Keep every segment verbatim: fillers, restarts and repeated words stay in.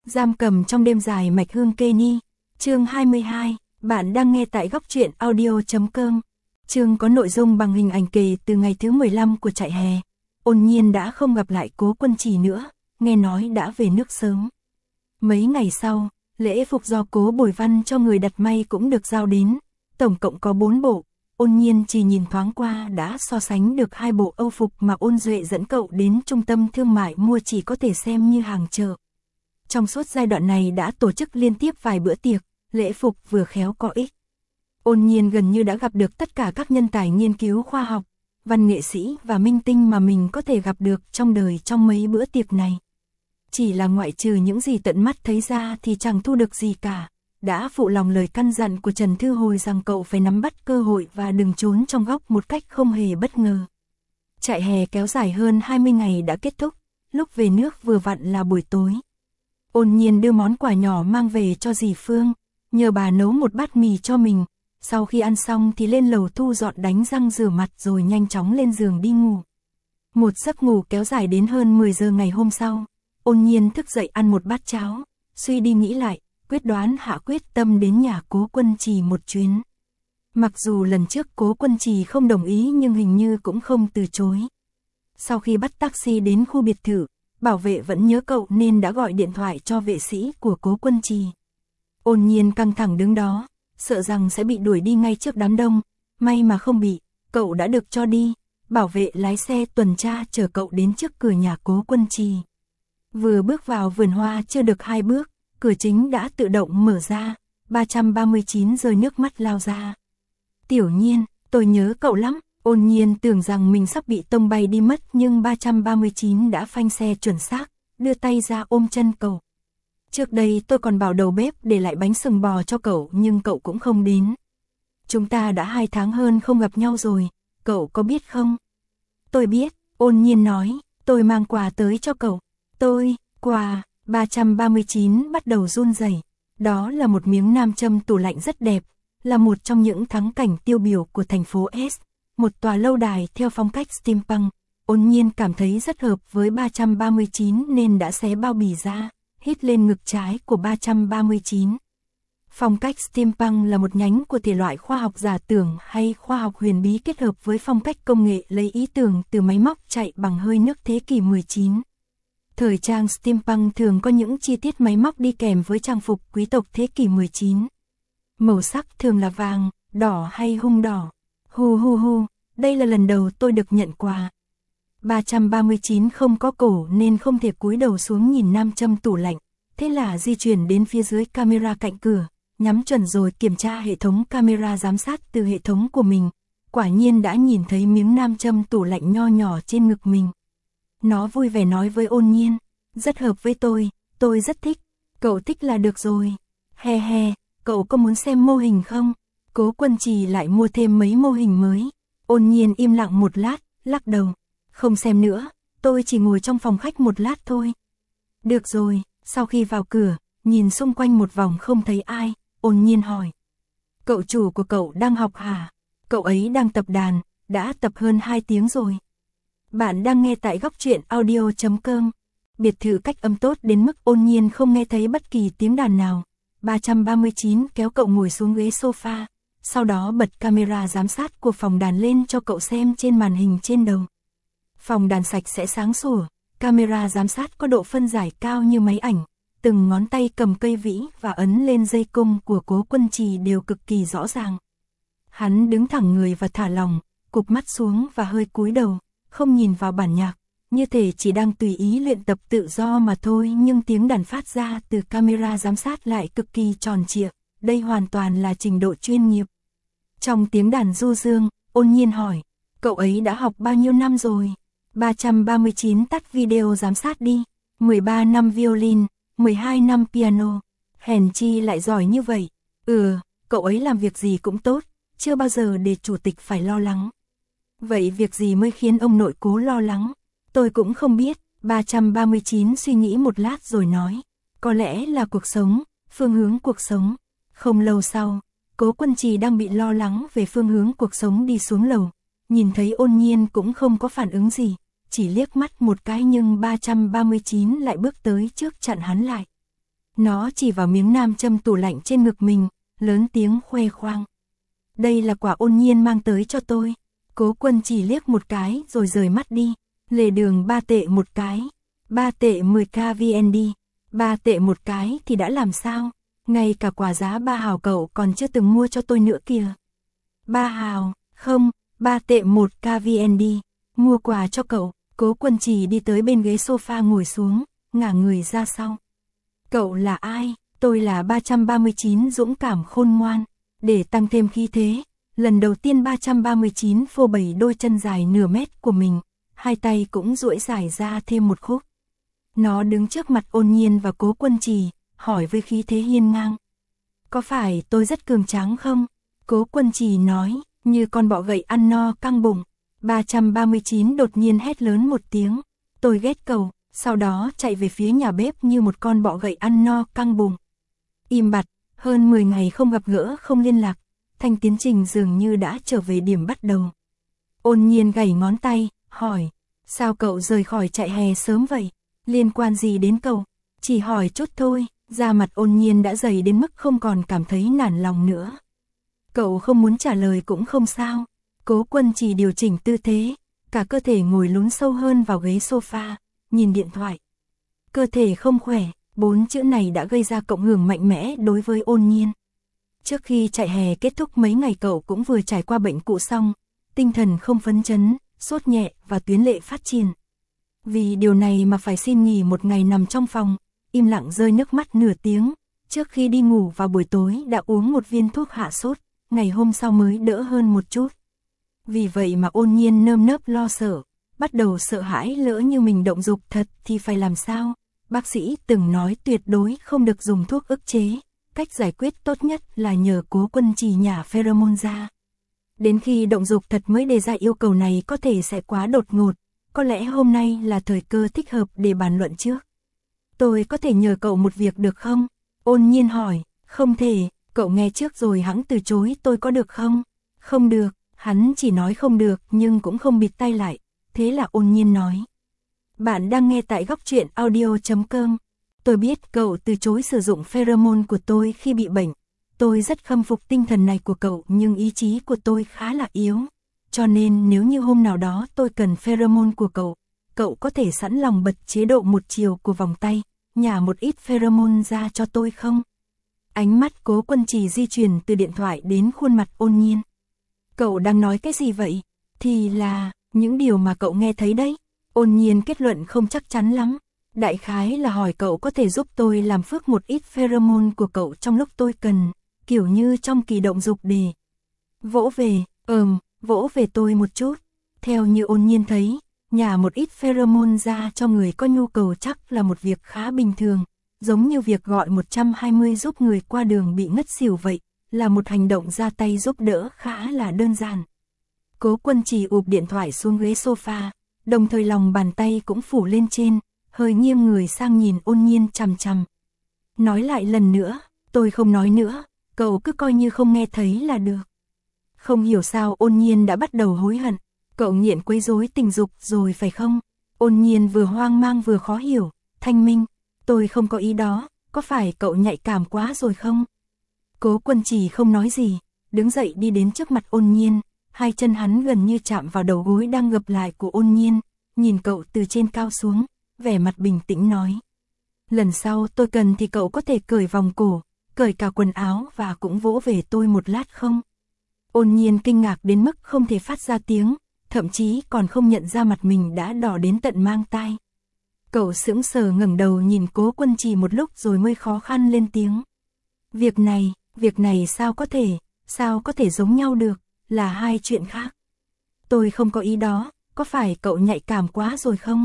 Giam cầm trong đêm dài mạch hương kê ni. Chương hai mươi hai, bạn đang nghe tại góc truyện audio chấm com. Chương có nội dung bằng hình ảnh kể từ ngày thứ mười lăm của trại hè. Ôn Nhiên đã không gặp lại Cố Quân Trì nữa, nghe nói đã về nước sớm. Mấy ngày sau, lễ phục do Cố Bồi Văn cho người đặt may cũng được giao đến, tổng cộng có bốn bộ. Ôn Nhiên chỉ nhìn thoáng qua đã so sánh được hai bộ Âu phục mà Ôn Duệ dẫn cậu đến trung tâm thương mại mua, chỉ có thể xem như hàng chợ. Trong suốt giai đoạn này đã tổ chức liên tiếp vài bữa tiệc, lễ phục vừa khéo có ích. Ôn Nhiên gần như đã gặp được tất cả các nhân tài nghiên cứu khoa học, văn nghệ sĩ và minh tinh mà mình có thể gặp được trong đời trong mấy bữa tiệc này. Chỉ là ngoại trừ những gì tận mắt thấy ra thì chẳng thu được gì cả. Đã phụ lòng lời căn dặn của Trần Thư Hồi rằng cậu phải nắm bắt cơ hội và đừng trốn trong góc một cách không hề bất ngờ. Trại hè kéo dài hơn hai mươi ngày đã kết thúc, lúc về nước vừa vặn là buổi tối. Ôn Nhiên đưa món quà nhỏ mang về cho dì Phương, nhờ bà nấu một bát mì cho mình. Sau khi ăn xong thì lên lầu thu dọn đánh răng rửa mặt rồi nhanh chóng lên giường đi ngủ. Một giấc ngủ kéo dài đến hơn mười giờ ngày hôm sau. Ôn Nhiên thức dậy ăn một bát cháo, suy đi nghĩ lại, quyết đoán hạ quyết tâm đến nhà Cố Quân Trì một chuyến. Mặc dù lần trước Cố Quân Trì không đồng ý nhưng hình như cũng không từ chối. Sau khi bắt taxi đến khu biệt thự, bảo vệ vẫn nhớ cậu nên đã gọi điện thoại cho vệ sĩ của Cố Quân Trì. Ôn Nhiên căng thẳng đứng đó, sợ rằng sẽ bị đuổi đi ngay trước đám đông, may mà không bị, cậu đã được cho đi. Bảo vệ lái xe tuần tra chở cậu đến trước cửa nhà Cố Quân Trì. Vừa bước vào vườn hoa chưa được hai bước, cửa chính đã tự động mở ra, ba trăm ba mươi chín rơi nước mắt lao ra. Tiểu Nhiên, tôi nhớ cậu lắm. Ôn Nhiên tưởng rằng mình sắp bị tông bay đi mất nhưng ba trăm ba mươi chín đã phanh xe chuẩn xác, đưa tay ra ôm chân cậu. Trước đây tôi còn bảo đầu bếp để lại bánh sừng bò cho cậu nhưng cậu cũng không đến. Chúng ta đã hai tháng hơn không gặp nhau rồi, cậu có biết không? Tôi biết, Ôn Nhiên nói, tôi mang quà tới cho cậu. Tôi, quà, ba trăm ba mươi chín bắt đầu run rẩy. Đó là một miếng nam châm tủ lạnh rất đẹp, là một trong những thắng cảnh tiêu biểu của thành phố S, một tòa lâu đài theo phong cách steampunk. Ôn Nhiên cảm thấy rất hợp với ba trăm ba mươi chín nên đã xé bao bì ra, hít lên ngực trái của ba trăm ba mươi chín. Phong cách steampunk là một nhánh của thể loại khoa học giả tưởng hay khoa học huyền bí kết hợp với phong cách công nghệ, lấy ý tưởng từ máy móc chạy bằng hơi nước thế kỷ mười chín. Thời trang steampunk thường có những chi tiết máy móc đi kèm với trang phục quý tộc thế kỷ mười chín. Màu sắc thường là vàng, đỏ hay hung đỏ. Hu hu hu, đây là lần đầu tôi được nhận quà. ba trăm ba mươi chín không có cổ nên không thể cúi đầu xuống nhìn nam châm tủ lạnh. Thế là di chuyển đến phía dưới camera cạnh cửa, nhắm chuẩn rồi kiểm tra hệ thống camera giám sát từ hệ thống của mình. Quả nhiên đã nhìn thấy miếng nam châm tủ lạnh nho nhỏ trên ngực mình. Nó vui vẻ nói với Ôn Nhiên, rất hợp với tôi, tôi rất thích. Cậu thích là được rồi. He he, cậu có muốn xem mô hình không? Cố Quân Trì lại mua thêm mấy mô hình mới. Ôn Nhiên im lặng một lát, lắc đầu. Không xem nữa, tôi chỉ ngồi trong phòng khách một lát thôi. Được rồi, sau khi vào cửa, nhìn xung quanh một vòng không thấy ai, Ôn Nhiên hỏi. Cậu chủ của cậu đang học hả? Cậu ấy đang tập đàn, đã tập hơn hai tiếng rồi. Bạn đang nghe tại góc truyện audio chấm com. Biệt thự cách âm tốt đến mức Ôn Nhiên không nghe thấy bất kỳ tiếng đàn nào. ba trăm ba mươi chín kéo cậu ngồi xuống ghế sofa, sau đó bật camera giám sát của phòng đàn lên cho cậu xem trên màn hình trên đầu. Phòng đàn sạch sẽ sáng sủa, camera giám sát có độ phân giải cao như máy ảnh, từng ngón tay cầm cây vĩ và ấn lên dây cung của Cố Quân Trì đều cực kỳ rõ ràng. Hắn đứng thẳng người và thả lỏng, cụp mắt xuống và hơi cúi đầu, không nhìn vào bản nhạc, như thể chỉ đang tùy ý luyện tập tự do mà thôi, nhưng tiếng đàn phát ra từ camera giám sát lại cực kỳ tròn trịa, đây hoàn toàn là trình độ chuyên nghiệp. Trong tiếng đàn du dương, Ôn Nhiên hỏi, cậu ấy đã học bao nhiêu năm rồi? ba trăm ba mươi chín tắt video giám sát đi. mười ba năm violin, mười hai năm piano. Hèn chi lại giỏi như vậy. Ừ, cậu ấy làm việc gì cũng tốt, chưa bao giờ để chủ tịch phải lo lắng. Vậy việc gì mới khiến ông nội Cố lo lắng? Tôi cũng không biết. ba trăm ba mươi chín suy nghĩ một lát rồi nói, có lẽ là cuộc sống, phương hướng cuộc sống. Không lâu sau, Cố Quân Trì đang bị lo lắng về phương hướng cuộc sống đi xuống lầu, nhìn thấy Ôn Nhiên cũng không có phản ứng gì, chỉ liếc mắt một cái nhưng ba trăm ba mươi chín lại bước tới trước chặn hắn lại. Nó chỉ vào miếng nam châm tủ lạnh trên ngực mình, lớn tiếng khoe khoang. Đây là quả Ôn Nhiên mang tới cho tôi. Cố Quân chỉ liếc một cái rồi rời mắt đi. Lề đường ba tệ một cái. ba tệ mười k vê en đê. ba tệ một cái thì đã làm sao? Ngay cả quả giá ba hào cậu còn chưa từng mua cho tôi nữa kìa. ba hào, không, ba tệ một k vê en đê. Mua quà cho cậu. Cố Quân chỉ đi tới bên ghế sofa ngồi xuống, ngả người ra sau. Cậu là ai? Tôi là ba trăm ba mươi chín dũng cảm khôn ngoan. Để tăng thêm khí thế, lần đầu tiên ba trăm ba mươi chín phô bày đôi chân dài nửa mét của mình, hai tay cũng duỗi dài ra thêm một khúc. Nó đứng trước mặt Ôn Nhiên và Cố Quân Trì, hỏi với khí thế hiên ngang. Có phải tôi rất cường tráng không? Cố Quân Trì nói, như con bọ gậy ăn no căng bụng. ba trăm ba mươi chín đột nhiên hét lớn một tiếng. Tôi ghét cậu, sau đó chạy về phía nhà bếp như một con bọ gậy ăn no căng bụng. Im bặt, hơn mười ngày không gặp gỡ không liên lạc, Thanh tiến trình dường như đã trở về điểm bắt đầu. Ôn Nhiên gảy ngón tay, hỏi, sao cậu rời khỏi trại hè sớm vậy? Liên quan gì đến cậu? Chỉ hỏi chút thôi. Da mặt Ôn Nhiên đã dày đến mức không còn cảm thấy nản lòng nữa. Cậu không muốn trả lời cũng không sao. Cố Quân chỉ điều chỉnh tư thế, cả cơ thể ngồi lún sâu hơn vào ghế sofa, nhìn điện thoại. Cơ thể không khỏe, bốn chữ này đã gây ra cộng hưởng mạnh mẽ đối với Ôn Nhiên. Trước khi trại hè kết thúc mấy ngày cậu cũng vừa trải qua bệnh cũ xong, tinh thần không phấn chấn, sốt nhẹ và tuyến lệ phát triển. Vì điều này mà phải xin nghỉ một ngày nằm trong phòng, im lặng rơi nước mắt nửa tiếng, trước khi đi ngủ vào buổi tối đã uống một viên thuốc hạ sốt, ngày hôm sau mới đỡ hơn một chút. Vì vậy mà Ôn Nhiên nơm nớp lo sợ, bắt đầu sợ hãi lỡ như mình động dục thật thì phải làm sao. Bác sĩ từng nói tuyệt đối không được dùng thuốc ức chế, cách giải quyết tốt nhất là nhờ Cố Quân chỉ nhả pheromone ra. Đến khi động dục thật mới đề ra yêu cầu này có thể sẽ quá đột ngột, có lẽ hôm nay là thời cơ thích hợp để bàn luận trước. Tôi có thể nhờ cậu một việc được không? Ôn Nhiên hỏi, không thể, cậu nghe trước rồi hẵng từ chối tôi có được không? Không được, hắn chỉ nói không được nhưng cũng không bịt tay lại, thế là Ôn Nhiên nói. Bạn đang nghe tại góc truyện audio chấm com. Tôi biết cậu từ chối sử dụng pheromone của tôi khi bị bệnh. Tôi rất khâm phục tinh thần này của cậu nhưng ý chí của tôi khá là yếu. Cho nên nếu như hôm nào đó tôi cần pheromone của cậu, cậu có thể sẵn lòng bật chế độ một chiều của vòng tay, nhả một ít pheromone ra cho tôi không? Ánh mắt Cố Quân chỉ di chuyển từ điện thoại đến khuôn mặt Ôn Nhiên. Cậu đang nói cái gì vậy? Thì là, những điều mà cậu nghe thấy đấy. Ôn Nhiên kết luận không chắc chắn lắm. Đại khái là hỏi cậu có thể giúp tôi làm phước một ít pheromone của cậu trong lúc tôi cần, kiểu như trong kỳ động dục để vỗ về, ừm, vỗ về tôi một chút. Theo như Ôn Nhiên thấy, nhả một ít pheromone ra cho người có nhu cầu chắc là một việc khá bình thường, giống như việc gọi một trăm hai mươi giúp người qua đường bị ngất xỉu vậy, là một hành động ra tay giúp đỡ khá là đơn giản. Cố Quân chỉ ụp điện thoại xuống ghế sofa, đồng thời lòng bàn tay cũng phủ lên trên, hơi nghiêng người sang nhìn Ôn Nhiên chằm chằm. Nói lại lần nữa, tôi không nói nữa, cậu cứ coi như không nghe thấy là được. Không hiểu sao Ôn Nhiên đã bắt đầu hối hận, cậu nghiện quấy rối tình dục rồi phải không? Ôn Nhiên vừa hoang mang vừa khó hiểu, Thanh Minh, tôi không có ý đó, có phải cậu nhạy cảm quá rồi không? Cố Quân chỉ không nói gì, đứng dậy đi đến trước mặt Ôn Nhiên, hai chân hắn gần như chạm vào đầu gối đang gập lại của Ôn Nhiên, nhìn cậu từ trên cao xuống, vẻ mặt bình tĩnh nói. Lần sau tôi cần thì cậu có thể cởi vòng cổ, cởi cả quần áo và cũng vỗ về tôi một lát không? Ôn Nhiên kinh ngạc đến mức không thể phát ra tiếng, thậm chí còn không nhận ra mặt mình đã đỏ đến tận mang tai. Cậu sững sờ ngẩng đầu nhìn Cố Quân chỉ một lúc rồi mới khó khăn lên tiếng. Việc này, việc này sao có thể, sao có thể giống nhau được, là hai chuyện khác. Tôi không có ý đó, có phải cậu nhạy cảm quá rồi không?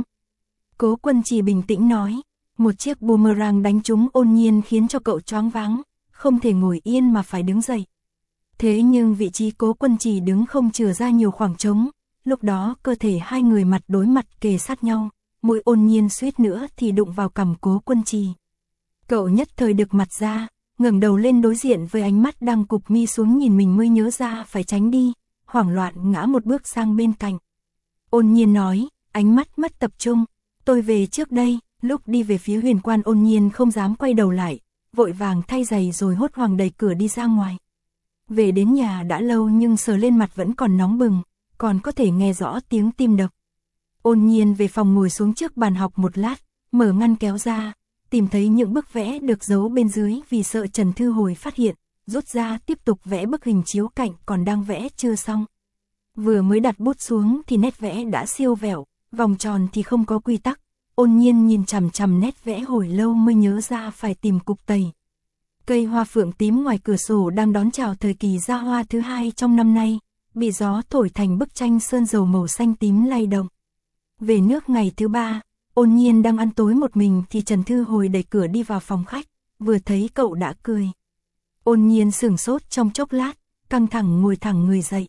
Cố Quân chỉ bình tĩnh nói, một chiếc boomerang đánh trúng Ôn Nhiên khiến cho cậu choáng váng, không thể ngồi yên mà phải đứng dậy. Thế nhưng vị trí Cố Quân chỉ đứng không chừa ra nhiều khoảng trống, lúc đó cơ thể hai người mặt đối mặt kề sát nhau, mũi Ôn Nhiên suýt nữa thì đụng vào cằm Cố Quân chỉ. Cậu nhất thời được mặt ra, ngẩng đầu lên đối diện với ánh mắt đang cụp mi xuống nhìn mình mới nhớ ra phải tránh đi, hoảng loạn ngã một bước sang bên cạnh. Ôn Nhiên nói, ánh mắt mất tập trung, tôi về trước đây, Lúc đi về phía Huyền Quan Ôn Nhiên không dám quay đầu lại, vội vàng thay giày rồi hốt hoảng đẩy cửa đi ra ngoài. Về đến nhà đã lâu nhưng sờ lên mặt vẫn còn nóng bừng, còn có thể nghe rõ tiếng tim đập. Ôn Nhiên về phòng ngồi xuống trước bàn học một lát, mở ngăn kéo ra, tìm thấy những bức vẽ được giấu bên dưới vì sợ Trần Thư Hồi phát hiện, rút ra tiếp tục vẽ bức hình chiếu cạnh còn đang vẽ chưa xong. Vừa mới đặt bút xuống thì nét vẽ đã siêu vẹo, vòng tròn thì không có quy tắc. Ôn Nhiên nhìn chằm chằm nét vẽ hồi lâu mới nhớ ra phải tìm cục tẩy. Cây hoa phượng tím ngoài cửa sổ đang đón chào thời kỳ ra hoa thứ hai trong năm nay, bị gió thổi thành bức tranh sơn dầu màu xanh tím lay động. Về nước ngày thứ ba, Ôn Nhiên đang ăn tối một mình thì Trần Thư Hồi đẩy cửa đi vào phòng khách, vừa thấy cậu đã cười. Ôn Nhiên sửng sốt trong chốc lát, căng thẳng ngồi thẳng người dậy.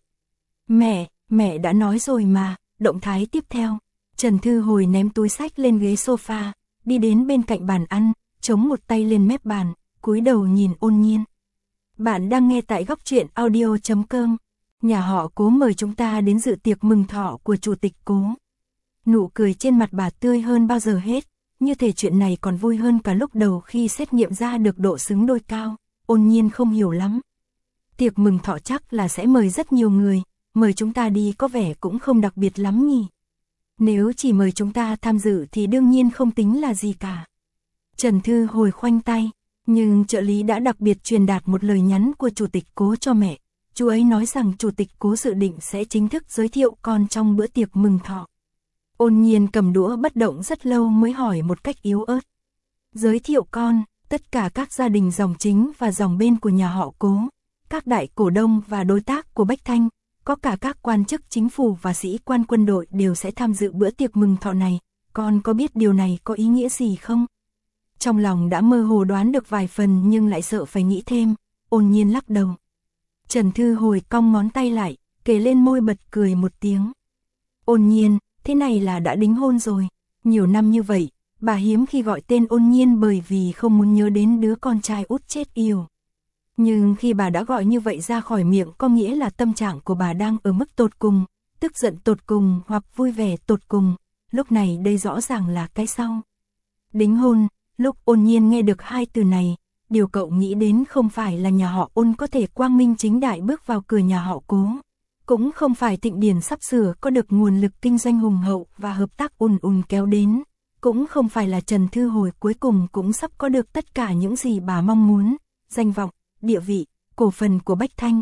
Mẹ, mẹ đã nói rồi mà, động thái tiếp theo. Trần Thư Hồi ném túi sách lên ghế sofa, đi đến bên cạnh bàn ăn, chống một tay lên mép bàn, cúi đầu nhìn Ôn Nhiên. Bạn đang nghe tại góc truyện audio chấm com. Nhà họ Cố mời chúng ta đến dự tiệc mừng thọ của chủ tịch Cố. Nụ cười trên mặt bà tươi hơn bao giờ hết, như thể chuyện này còn vui hơn cả lúc đầu khi xét nghiệm ra được độ xứng đôi cao. Ôn Nhiên không hiểu lắm. Tiệc mừng thọ chắc là sẽ mời rất nhiều người, mời chúng ta đi có vẻ cũng không đặc biệt lắm nhỉ. Nếu chỉ mời chúng ta tham dự thì đương nhiên không tính là gì cả. Trần Thư Hồi khoanh tay, nhưng trợ lý đã đặc biệt truyền đạt một lời nhắn của chủ tịch Cố cho mẹ. Chú ấy nói rằng chủ tịch Cố dự định sẽ chính thức giới thiệu con trong bữa tiệc mừng thọ. Ôn Nhiên cầm đũa bất động rất lâu mới hỏi một cách yếu ớt. Giới thiệu con, tất cả các gia đình dòng chính và dòng bên của nhà họ Cố, các đại cổ đông và đối tác của Bách Thanh, có cả các quan chức chính phủ và sĩ quan quân đội đều sẽ tham dự bữa tiệc mừng thọ này. Con có biết điều này có ý nghĩa gì không? Trong lòng đã mơ hồ đoán được vài phần nhưng lại sợ phải nghĩ thêm. Ôn Nhiên lắc đầu. Trần Thư Hồi cong ngón tay lại, kề lên môi bật cười một tiếng. Ôn Nhiên, thế này là đã đính hôn rồi. Nhiều năm như vậy, bà hiếm khi gọi tên Ôn Nhiên bởi vì không muốn nhớ đến đứa con trai út chết yểu. Nhưng khi bà đã gọi như vậy ra khỏi miệng có nghĩa là tâm trạng của bà đang ở mức tột cùng, tức giận tột cùng hoặc vui vẻ tột cùng. Lúc này đây rõ ràng là cái sau. Đính hôn, lúc Ôn Nhiên nghe được hai từ này, điều cậu nghĩ đến không phải là nhà họ Ôn có thể quang minh chính đại bước vào cửa nhà họ Cố. Cũng không phải Thịnh Điền sắp sửa có được nguồn lực kinh doanh hùng hậu và hợp tác ùn ùn kéo đến. Cũng không phải là Trần Thư Hồi cuối cùng cũng sắp có được tất cả những gì bà mong muốn, danh vọng, địa vị, cổ phần của Bách Thanh.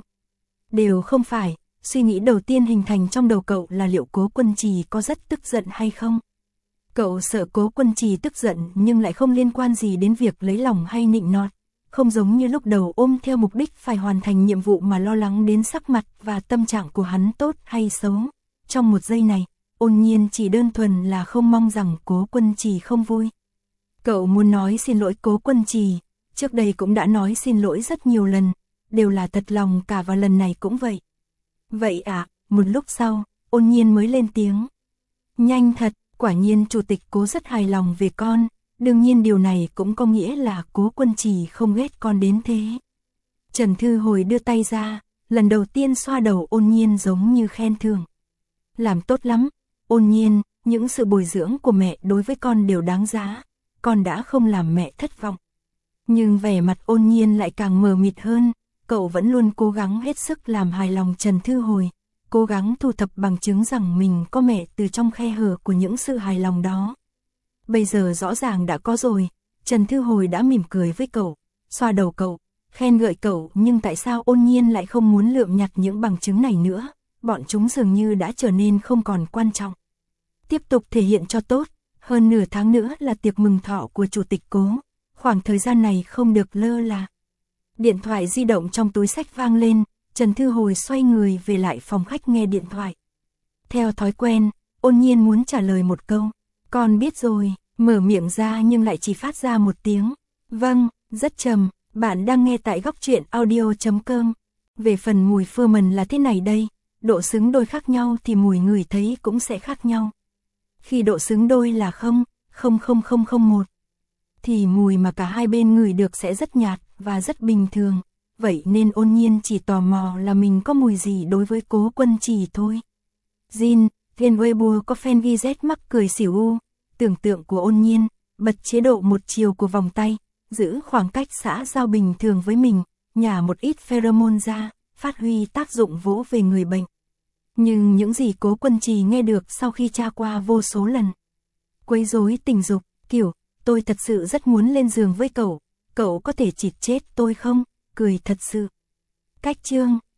Đều không phải, suy nghĩ đầu tiên hình thành trong đầu cậu là liệu Cố Quân Trì có rất tức giận hay không. Cậu sợ Cố Quân Trì tức giận nhưng lại không liên quan gì đến việc lấy lòng hay nịnh nọt. Không giống như lúc đầu ôm theo mục đích phải hoàn thành nhiệm vụ mà lo lắng đến sắc mặt và tâm trạng của hắn tốt hay xấu. Trong một giây này, Ôn Nhiên chỉ đơn thuần là không mong rằng Cố Quân Trì không vui. Cậu muốn nói xin lỗi Cố Quân Trì, trước đây cũng đã nói xin lỗi rất nhiều lần, đều là thật lòng cả và lần này cũng vậy. Vậy à, một lúc sau, Ôn Nhiên mới lên tiếng. Nhanh thật, quả nhiên chủ tịch Cố rất hài lòng về con. Đương nhiên điều này cũng có nghĩa là Cố Quân Trì không ghét con đến thế. Trần Thư Hồi đưa tay ra, lần đầu tiên xoa đầu Ôn Nhiên giống như khen thưởng. Làm tốt lắm, Ôn Nhiên, những sự bồi dưỡng của mẹ đối với con đều đáng giá, con đã không làm mẹ thất vọng. Nhưng vẻ mặt Ôn Nhiên lại càng mờ mịt hơn, cậu vẫn luôn cố gắng hết sức làm hài lòng Trần Thư Hồi, cố gắng thu thập bằng chứng rằng mình có mẹ từ trong khe hở của những sự hài lòng đó. Bây giờ rõ ràng đã có rồi, Trần Thư Hồi đã mỉm cười với cậu, xoa đầu cậu, khen ngợi cậu, nhưng tại sao Ôn Nhiên lại không muốn lượm nhặt những bằng chứng này nữa, bọn chúng dường như đã trở nên không còn quan trọng. Tiếp tục thể hiện cho tốt, hơn nửa tháng nữa là tiệc mừng thọ của chủ tịch Cố, khoảng thời gian này không được lơ là. Điện thoại di động trong túi sách vang lên, Trần Thư Hồi xoay người về lại phòng khách nghe điện thoại. Theo thói quen, Ôn Nhiên muốn trả lời một câu. Con biết rồi, mở miệng ra nhưng lại chỉ phát ra một tiếng. Vâng, rất trầm, bạn đang nghe tại góc truyện audio chấm com. Về phần mùi phơ mần là thế này đây, độ xứng đôi khác nhau thì mùi người thấy cũng sẽ khác nhau. Khi độ xứng đôi là không, không không không không một, thì mùi mà cả hai bên ngửi được sẽ rất nhạt và rất bình thường. Vậy nên Ôn Nhiên chỉ tò mò là mình có mùi gì đối với Cố Quân Trì thôi. Jin, trên Weibo có fan ghi Z mắc cười xỉu u, tưởng tượng của Ôn Nhiên, bật chế độ một chiều của vòng tay, giữ khoảng cách xã giao bình thường với mình, nhả một ít pheromone ra, phát huy tác dụng vỗ về người bệnh. Nhưng những gì Cố Quân Trì nghe được sau khi tra qua vô số lần. Quấy rối tình dục, kiểu, tôi thật sự rất muốn lên giường với cậu, cậu có thể chịt chết tôi không? Cười thật sự. Cách chương